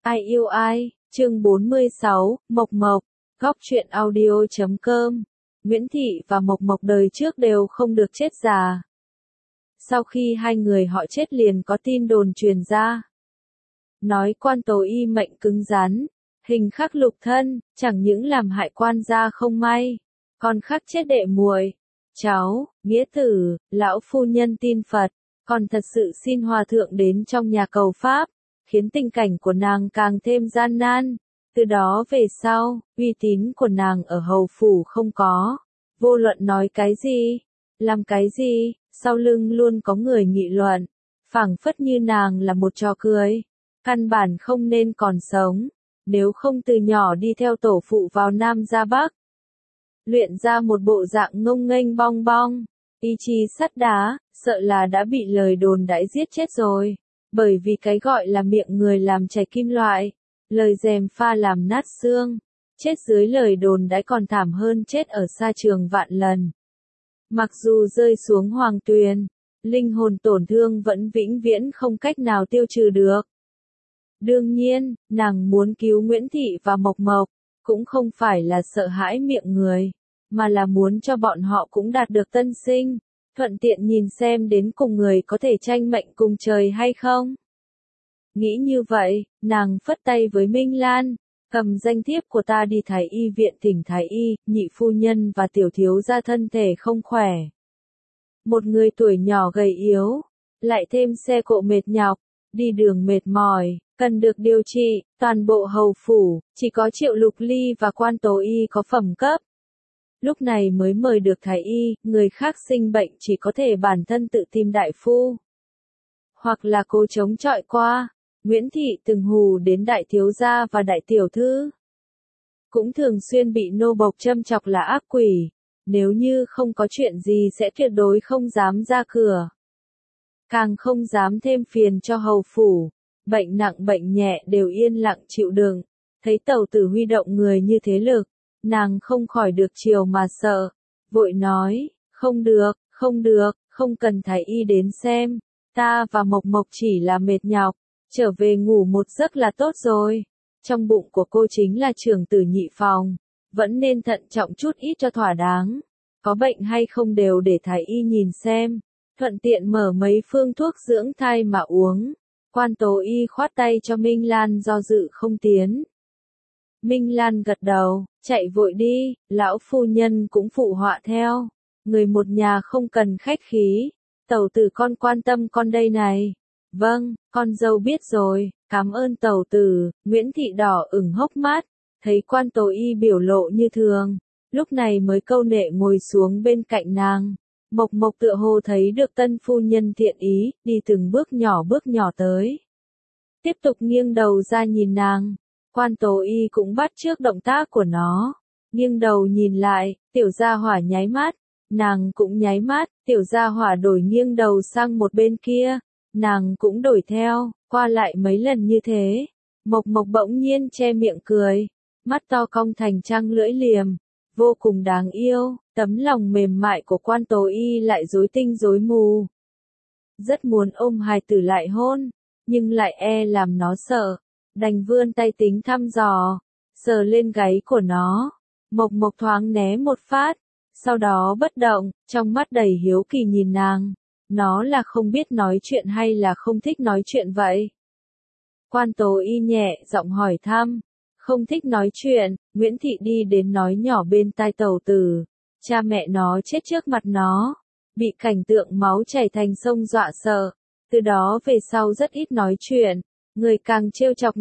Ai yêu ai, chương 46, Mộc Mộc, góc truyện audio.com. Nguyễn Thị và Mộc Mộc đời trước đều không được chết già. Sau khi hai người họ chết liền có tin đồn truyền ra. Nói quan Tố Y mệnh cứng rắn, hình khắc lục thân, chẳng những làm hại quan gia không may, còn khắc chết đệ muội, cháu, nghĩa tử, lão phu nhân tin Phật, còn thật sự xin hòa thượng đến trong nhà cầu pháp, khiến tình cảnh của nàng càng thêm gian nan. Từ đó về sau, uy tín của nàng ở hầu phủ không có. Vô luận nói cái gì, làm cái gì, sau lưng luôn có người nghị luận, phảng phất như nàng là một trò cười, căn bản không nên còn sống, nếu không từ nhỏ đi theo tổ phụ vào Nam ra Bắc. Luyện ra một bộ dạng ngông nghênh bong bong, ý chí sắt đá, sợ là đã bị lời đồn đãi giết chết rồi, bởi vì cái gọi là miệng người làm chảy kim loại, lời dèm pha làm nát xương, chết dưới lời đồn đãi còn thảm hơn chết ở sa trường vạn lần. Mặc dù rơi xuống hoàng tuyền, linh hồn tổn thương vẫn vĩnh viễn không cách nào tiêu trừ được. Đương nhiên, nàng muốn cứu Nguyễn Thị và Mộc Mộc, cũng không phải là sợ hãi miệng người, mà là muốn cho bọn họ cũng đạt được tân sinh, thuận tiện nhìn xem đến cùng người có thể tranh mệnh cùng trời hay không. Nghĩ như vậy, nàng phất tay với Minh Lan, cầm danh thiếp của ta đi Thái Y viện thỉnh Thái Y, nhị phu nhân và tiểu thiếu gia thân thể không khỏe. Một người tuổi nhỏ gầy yếu, lại thêm xe cộ mệt nhọc, đi đường mệt mỏi, cần được điều trị, toàn bộ hầu phủ, chỉ có Triệu Lục Ly và quan Tố Y có phẩm cấp. Lúc này mới mời được Thái Y, người khác sinh bệnh chỉ có thể bản thân tự tìm đại phu. Hoặc là cố chống chọi qua. Nguyễn Thị từng hù đến đại thiếu gia và đại tiểu thư. Cũng thường xuyên bị nô bộc châm chọc là ác quỷ, nếu như không có chuyện gì sẽ tuyệt đối không dám ra cửa. Càng không dám thêm phiền cho hầu phủ, bệnh nặng bệnh nhẹ đều yên lặng chịu đựng. Thấy Tẩu Tử huy động người như thế lực, nàng không khỏi được chiều mà sợ, vội nói, không được, không cần Thái Y đến xem, ta và Mộc Mộc chỉ là mệt nhọc. Trở về ngủ một giấc là tốt rồi. Trong bụng của cô chính là trưởng tử nhị phòng, vẫn nên thận trọng chút ít cho thỏa đáng. Có bệnh hay không đều để Thái Y nhìn xem, thuận tiện mở mấy phương thuốc dưỡng thai mà uống. Quan Tố Y khoát tay cho Minh Lan do dự không tiến. Minh Lan gật đầu, chạy vội đi, lão phu nhân cũng phụ họa theo. Người một nhà không cần khách khí, Tẩu Tử con quan tâm con đây này. Vâng, con dâu biết rồi, cảm ơn Tẩu Tử. Nguyễn Thị đỏ ửng hốc mắt, thấy quan Tố Y biểu lộ như thường, lúc này mới câu nệ ngồi xuống bên cạnh nàng. Mộc Mộc tựa hồ thấy được tân phu nhân thiện ý, đi từng bước nhỏ tới. Tiếp tục nghiêng đầu ra nhìn nàng, quan Tố Y cũng bắt chước động tác của nó, nghiêng đầu nhìn lại, tiểu gia hỏa nháy mắt, nàng cũng nháy mắt, tiểu gia hỏa đổi nghiêng đầu sang một bên kia. Nàng cũng đổi theo, qua lại mấy lần như thế. Mộc Mộc bỗng nhiên che miệng cười, mắt to cong thành trăng lưỡi liềm, vô cùng đáng yêu, tấm lòng mềm mại của quan Tố Y lại rối tinh rối mù. Rất muốn ôm hài tử lại hôn, nhưng lại làm nó sợ, đành vươn tay tính thăm dò, sờ lên gáy của nó. Mộc Mộc thoáng né một phát, sau đó bất động, trong mắt đầy hiếu kỳ nhìn nàng. Nó là không biết nói chuyện hay là không thích nói chuyện vậy? Quan Tố Y nhẹ giọng hỏi thăm. Không thích nói chuyện, Nguyễn Thị đi đến nói nhỏ bên tai Tẩu Tử. Cha mẹ nó chết trước mặt nó, bị cảnh tượng máu chảy thành sông dọa sợ. Từ đó về sau rất ít nói chuyện, người càng trêu chọc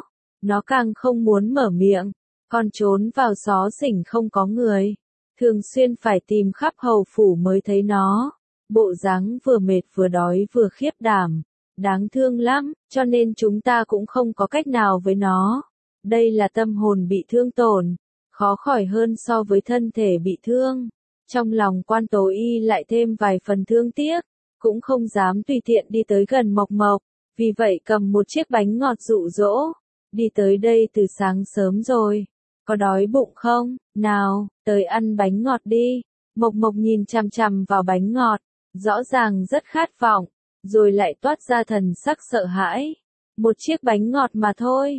nó càng không muốn mở miệng, còn trốn vào xó xỉnh không có người. Thường xuyên phải tìm khắp hầu phủ mới thấy nó. Bộ dáng vừa mệt vừa đói vừa khiếp đảm, đáng thương lắm, cho nên chúng ta cũng không có cách nào với nó. Đây là tâm hồn bị thương tổn, khó khỏi hơn so với thân thể bị thương. Trong lòng quan Tố Y lại thêm vài phần thương tiếc, cũng không dám tùy tiện đi tới gần Mộc Mộc, vì vậy cầm một chiếc bánh ngọt dụ dỗ, đi tới đây từ sáng sớm rồi, có đói bụng không, nào, tới ăn bánh ngọt đi. Mộc Mộc nhìn chằm chằm vào bánh ngọt, rõ ràng rất khát vọng, rồi lại toát ra thần sắc sợ hãi. Một chiếc bánh ngọt mà thôi,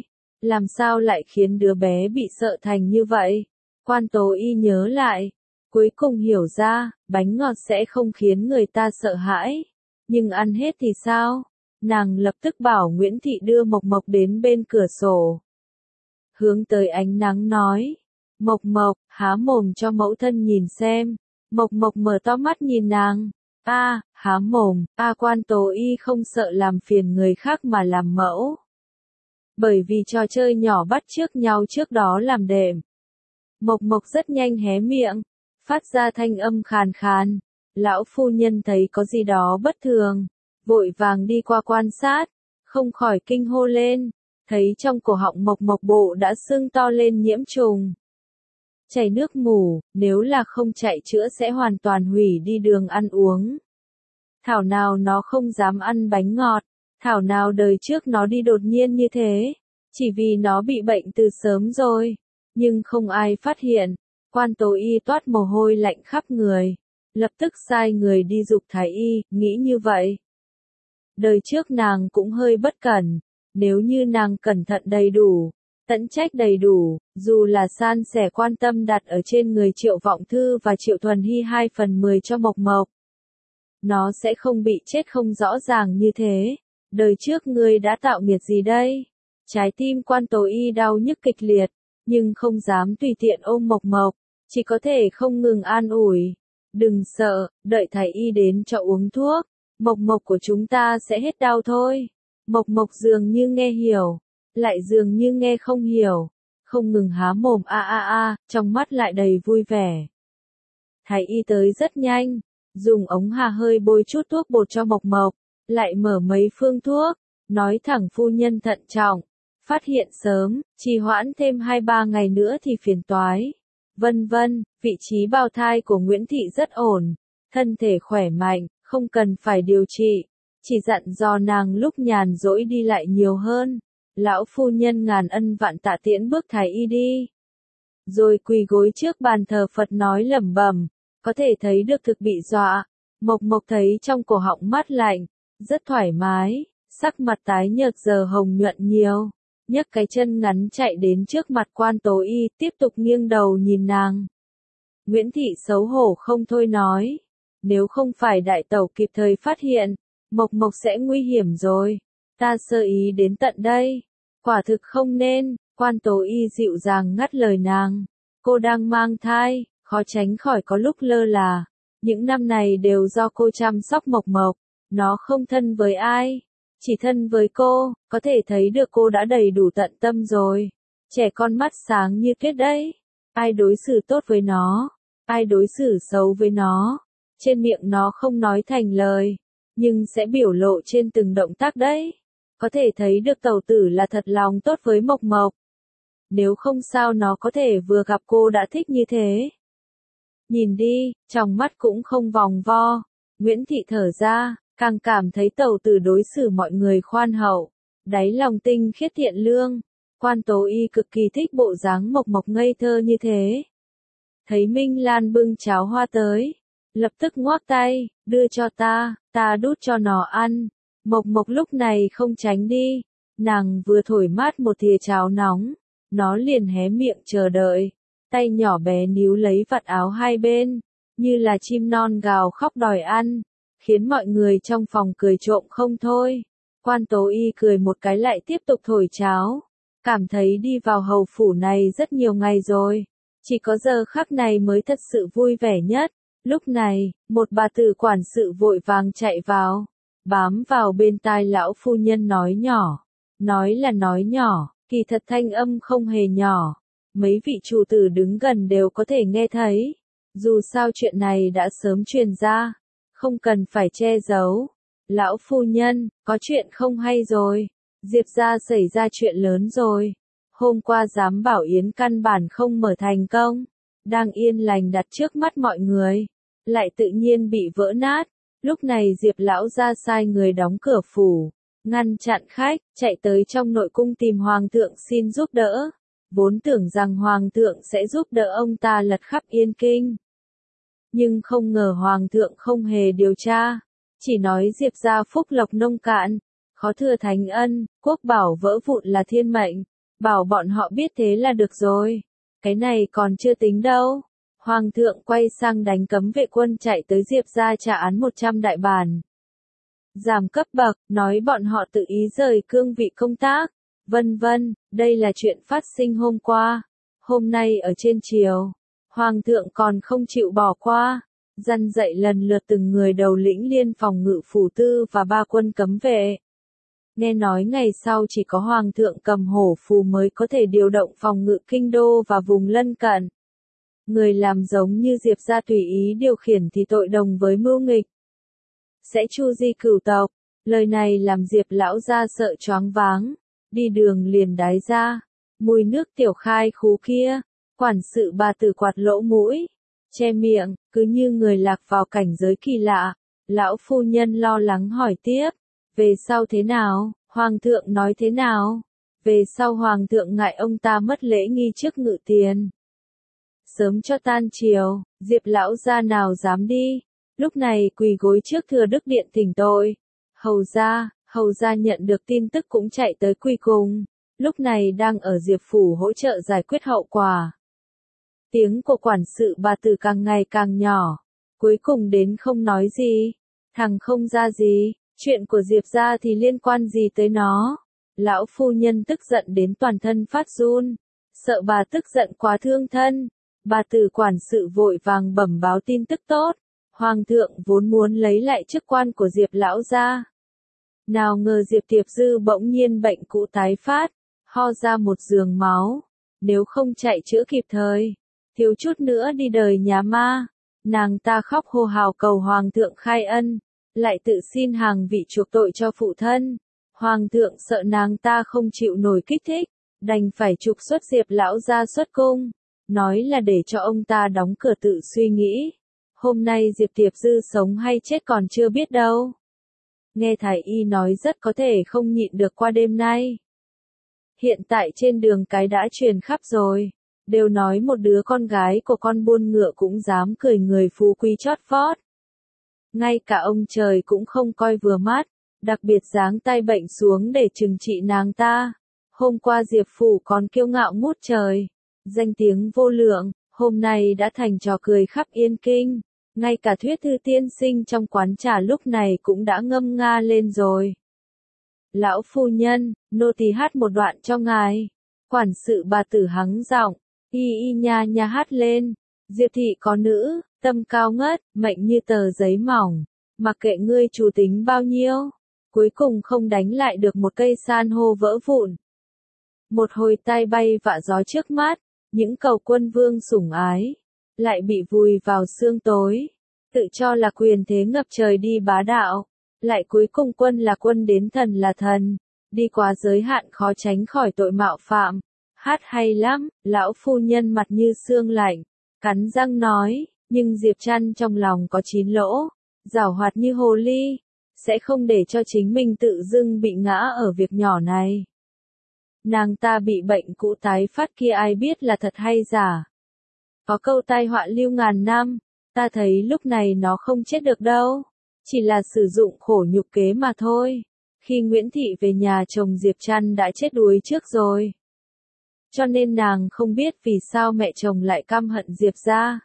làm sao lại khiến đứa bé bị sợ thành như vậy? Quan Tố Y nhớ lại, cuối cùng hiểu ra, bánh ngọt sẽ không khiến người ta sợ hãi, nhưng ăn hết thì sao? Nàng lập tức bảo Nguyễn Thị đưa Mộc Mộc đến bên cửa sổ. Hướng tới ánh nắng nói, Mộc Mộc, há mồm cho mẫu thân nhìn xem. Mộc Mộc mở to mắt nhìn nàng. Há mồm, Quan Tố Y không sợ làm phiền người khác mà làm mẫu. Bởi vì trò chơi nhỏ bắt chước nhau trước đó làm đệm. Mộc Mộc rất nhanh hé miệng, phát ra thanh âm khàn khàn. Lão phu nhân thấy có gì đó bất thường, vội vàng đi qua quan sát, không khỏi kinh hô lên, thấy trong cổ họng Mộc Mộc bộ đã sưng to lên nhiễm trùng. Chảy nước mủ, nếu là không chạy chữa sẽ hoàn toàn hủy đi đường ăn uống. Thảo nào nó không dám ăn bánh ngọt, thảo nào đời trước nó đi đột nhiên như thế, chỉ vì nó bị bệnh từ sớm rồi. Nhưng không ai phát hiện, Quan Tố Y toát mồ hôi lạnh khắp người, lập tức sai người đi giục thái y, nghĩ như vậy. Đời trước nàng cũng hơi bất cẩn, nếu như nàng cẩn thận đầy đủ, tận trách đầy đủ, dù là san sẻ quan tâm đặt ở trên người Triệu Vọng Thư và Triệu Thuần Hy 2/10 cho Mộc Mộc, nó sẽ không bị chết không rõ ràng như thế. Đời trước ngươi đã tạo nghiệt gì đây? Trái tim Quan Tố Y đau nhức kịch liệt, nhưng không dám tùy tiện ôm Mộc Mộc, chỉ có thể không ngừng an ủi. Đừng sợ, đợi thái y đến cho uống thuốc, Mộc Mộc của chúng ta sẽ hết đau thôi. Mộc Mộc dường như nghe hiểu, lại dường như nghe không hiểu, không ngừng há mồm trong mắt lại đầy vui vẻ. Thái y tới rất nhanh, dùng ống hà hơi bôi chút thuốc bột cho Mộc Mộc, lại mở mấy phương thuốc, nói thẳng phu nhân thận trọng, phát hiện sớm, trì hoãn thêm 2-3 ngày nữa thì phiền toái. Vân vân, vị trí bào thai của Nguyễn Thị rất ổn, thân thể khỏe mạnh, không cần phải điều trị, chỉ dặn dò nàng lúc nhàn rỗi đi lại nhiều hơn. Lão phu nhân ngàn ân vạn tạ tiễn bước thái y đi. Rồi quỳ gối trước bàn thờ Phật nói lẩm bẩm, có thể thấy được thực bị dọa. Mộc Mộc thấy trong cổ họng mát lạnh, rất thoải mái, sắc mặt tái nhợt giờ hồng nhuận nhiều, nhấc cái chân ngắn chạy đến trước mặt Quan Tố Y, tiếp tục nghiêng đầu nhìn nàng. Nguyễn Thị xấu hổ không thôi nói, nếu không phải đại tẩu kịp thời phát hiện, Mộc Mộc sẽ nguy hiểm rồi. Ta sơ ý đến tận đây, quả thực không nên. Quan Tố Y dịu dàng ngắt lời nàng, cô đang mang thai, khó tránh khỏi có lúc lơ là. Những năm này đều do cô chăm sóc Mộc Mộc, nó không thân với ai, chỉ thân với cô, có thể thấy được cô đã đầy đủ tận tâm rồi. Trẻ con mắt sáng như tuyết đấy, ai đối xử tốt với nó, ai đối xử xấu với nó, trên miệng nó không nói thành lời, nhưng sẽ biểu lộ trên từng động tác đấy. Có thể thấy được tẩu tử là thật lòng tốt với Mộc Mộc. Nếu không sao nó có thể vừa gặp cô đã thích như thế. Nhìn đi, trong mắt cũng không vòng vo. Nguyễn Thị thở ra, càng cảm thấy tẩu tử đối xử mọi người khoan hậu, đáy lòng tinh khiết thiện lương. Quan Tố Y cực kỳ thích bộ dáng Mộc Mộc ngây thơ như thế. Thấy Minh Lan bưng cháo hoa tới, lập tức ngoác tay, đưa cho ta đút cho nó ăn. Mộc Mộc lúc này không tránh đi, nàng vừa thổi mát một thìa cháo nóng, nó liền hé miệng chờ đợi, tay nhỏ bé níu lấy vạt áo hai bên, như là chim non gào khóc đòi ăn, khiến mọi người trong phòng cười trộm không thôi. Quan Tố Y cười một cái lại tiếp tục thổi cháo, cảm thấy đi vào hầu phủ này rất nhiều ngày rồi, chỉ có giờ khắc này mới thật sự vui vẻ nhất. Lúc này, một bà tử quản sự vội vàng chạy vào, bám vào bên tai lão phu nhân nói nhỏ. Nói là nói nhỏ, kỳ thật thanh âm không hề nhỏ. Mấy vị chủ tử đứng gần đều có thể nghe thấy. Dù sao chuyện này đã sớm truyền ra, không cần phải che giấu. Lão phu nhân, có chuyện không hay rồi. Diệp gia xảy ra chuyện lớn rồi. Hôm qua giám bảo yến căn bản không mở thành công, đang yên lành đặt trước mắt mọi người, lại tự nhiên bị vỡ nát. Lúc này Diệp lão gia sai người đóng cửa phủ, ngăn chặn khách, chạy tới trong nội cung tìm hoàng thượng xin giúp đỡ. Vốn tưởng rằng hoàng thượng sẽ giúp đỡ ông ta lật khắp Yên Kinh. Nhưng không ngờ hoàng thượng không hề điều tra, chỉ nói Diệp gia phúc lộc nông cạn, khó thừa thánh ân, quốc bảo vỡ vụn là thiên mệnh. bảo bọn họ biết thế là được rồi. Cái này còn chưa tính đâu. Hoàng thượng quay sang đánh cấm vệ quân chạy tới Diệp gia trả án 100 đại bản. Giảm cấp bậc, nói bọn họ tự ý rời cương vị công tác, vân vân, đây là chuyện phát sinh hôm qua. Hôm nay ở trên triều, Hoàng thượng còn không chịu bỏ qua, dăn dạy lần lượt từng người đầu lĩnh liên phòng ngự phủ tư và 3 quân cấm vệ. Nghe nói ngày sau chỉ có Hoàng thượng cầm hổ phù mới có thể điều động phòng ngự kinh đô và vùng lân cận. Người làm giống như Diệp gia tùy ý điều khiển thì tội đồng với mưu nghịch. Sẽ chu di cửu tộc. Lời này làm Diệp lão gia sợ choáng váng, đi đường liền đái ra. Mùi nước tiểu khai khú kia, quản sự bà tử quạt lỗ mũi, che miệng, cứ như người lạc vào cảnh giới kỳ lạ. Lão phu nhân lo lắng hỏi tiếp, về sau thế nào, Hoàng thượng nói thế nào? Về sau Hoàng thượng ngại ông ta mất lễ nghi trước ngự tiền. Sớm cho tan chiều, Diệp lão gia nào dám đi, lúc này quỳ gối trước thừa đức điện thỉnh tội. Hầu gia nhận được tin tức cũng chạy tới quỳ cùng, lúc này đang ở Diệp phủ hỗ trợ giải quyết hậu quả. Tiếng của quản sự bà tử càng ngày càng nhỏ, cuối cùng đến không nói gì, thằng không ra gì, chuyện của Diệp gia thì liên quan gì tới nó. Lão phu nhân tức giận đến toàn thân phát run, sợ bà tức giận quá thương thân. Bà tử quản sự vội vàng bẩm báo tin tức tốt, Hoàng thượng vốn muốn lấy lại chức quan của Diệp lão gia. Nào ngờ Diệp Tiệp Dư bỗng nhiên bệnh cũ tái phát, ho ra một giường máu, nếu không chạy chữa kịp thời, thiếu chút nữa đi đời nhà ma. Nàng ta khóc hô hào cầu Hoàng thượng khai ân, lại tự xin hàng vị chuộc tội cho phụ thân. Hoàng thượng sợ nàng ta không chịu nổi kích thích, đành phải trục xuất Diệp lão gia xuất cung, nói là để cho ông ta đóng cửa tự suy nghĩ. Hôm nay Diệp Tiệp Dư sống hay chết còn chưa biết đâu. Nghe thái y nói rất có thể không nhịn được qua đêm nay. Hiện tại trên đường cái đã truyền khắp rồi, đều nói một đứa con gái của con buôn ngựa cũng dám cười người phú quý chót vót. Ngay cả ông trời cũng không coi vừa mắt, đặc biệt giáng tay bệnh xuống để trừng trị nàng ta. Hôm qua Diệp phủ còn kiêu ngạo ngút trời, danh tiếng vô lượng, hôm nay đã thành trò cười khắp Yên Kinh. Ngay cả Thuyết Thư tiên sinh trong quán trà lúc này cũng đã ngâm nga lên rồi. Lão phu nhân, nô tỳ hát một đoạn cho ngài. Quản sự bà tử hắng giọng, y nha nha hát lên. Diệp thị có nữ, tâm cao ngất, mệnh như tờ giấy mỏng, mặc kệ ngươi chủ tính bao nhiêu, cuối cùng không đánh lại được một cây san hô vỡ vụn. Một hồi tai bay vạ gió trước mắt, những cầu quân vương sủng ái lại bị vùi vào sương tối, tự cho là quyền thế ngập trời đi bá đạo, lại cuối cùng quân là quân đến thần là thần, đi quá giới hạn khó tránh khỏi tội mạo phạm. Hát hay lắm, lão phu nhân mặt như xương lạnh, cắn răng nói, nhưng Diệp Trăn trong lòng có 9 lỗ, giảo hoạt như hồ ly, sẽ không để cho chính mình tự dưng bị ngã ở việc nhỏ này. Nàng ta bị bệnh cũ tái phát kia ai biết là thật hay giả. Có câu tai họa lưu ngàn năm, ta thấy lúc này nó không chết được đâu, chỉ là sử dụng khổ nhục kế mà thôi. Khi Nguyễn Thị về nhà chồng Diệp Trăn đã chết đuối trước rồi. Cho nên nàng không biết vì sao mẹ chồng lại căm hận Diệp gia.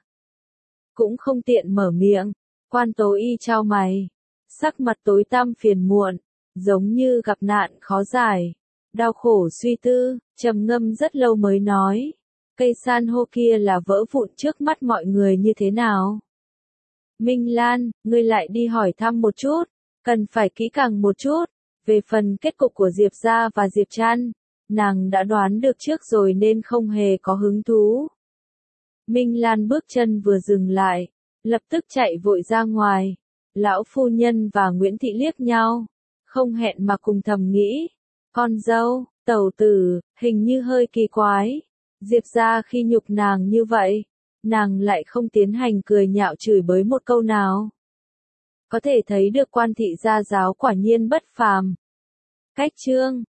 Cũng không tiện mở miệng, Quan Tố Y chau mày, sắc mặt tối tăm phiền muộn, giống như gặp nạn khó giải. Đau khổ suy tư, trầm ngâm rất lâu mới nói, cây san hô kia là vỡ vụn trước mắt mọi người như thế nào? Minh Lan, ngươi lại đi hỏi thăm một chút, cần phải kỹ càng một chút, về phần kết cục của Diệp gia và Diệp Trăn, nàng đã đoán được trước rồi nên không hề có hứng thú. Minh Lan bước chân vừa dừng lại, lập tức chạy vội ra ngoài. Lão phu nhân và Nguyễn Thị liếc nhau, không hẹn mà cùng thầm nghĩ, con dâu, tẩu tử, hình như hơi kỳ quái. Diệp gia khi nhục nàng như vậy, nàng lại không tiến hành cười nhạo chửi bới một câu nào. Có thể thấy được Quan thị gia giáo quả nhiên bất phàm. Cách chương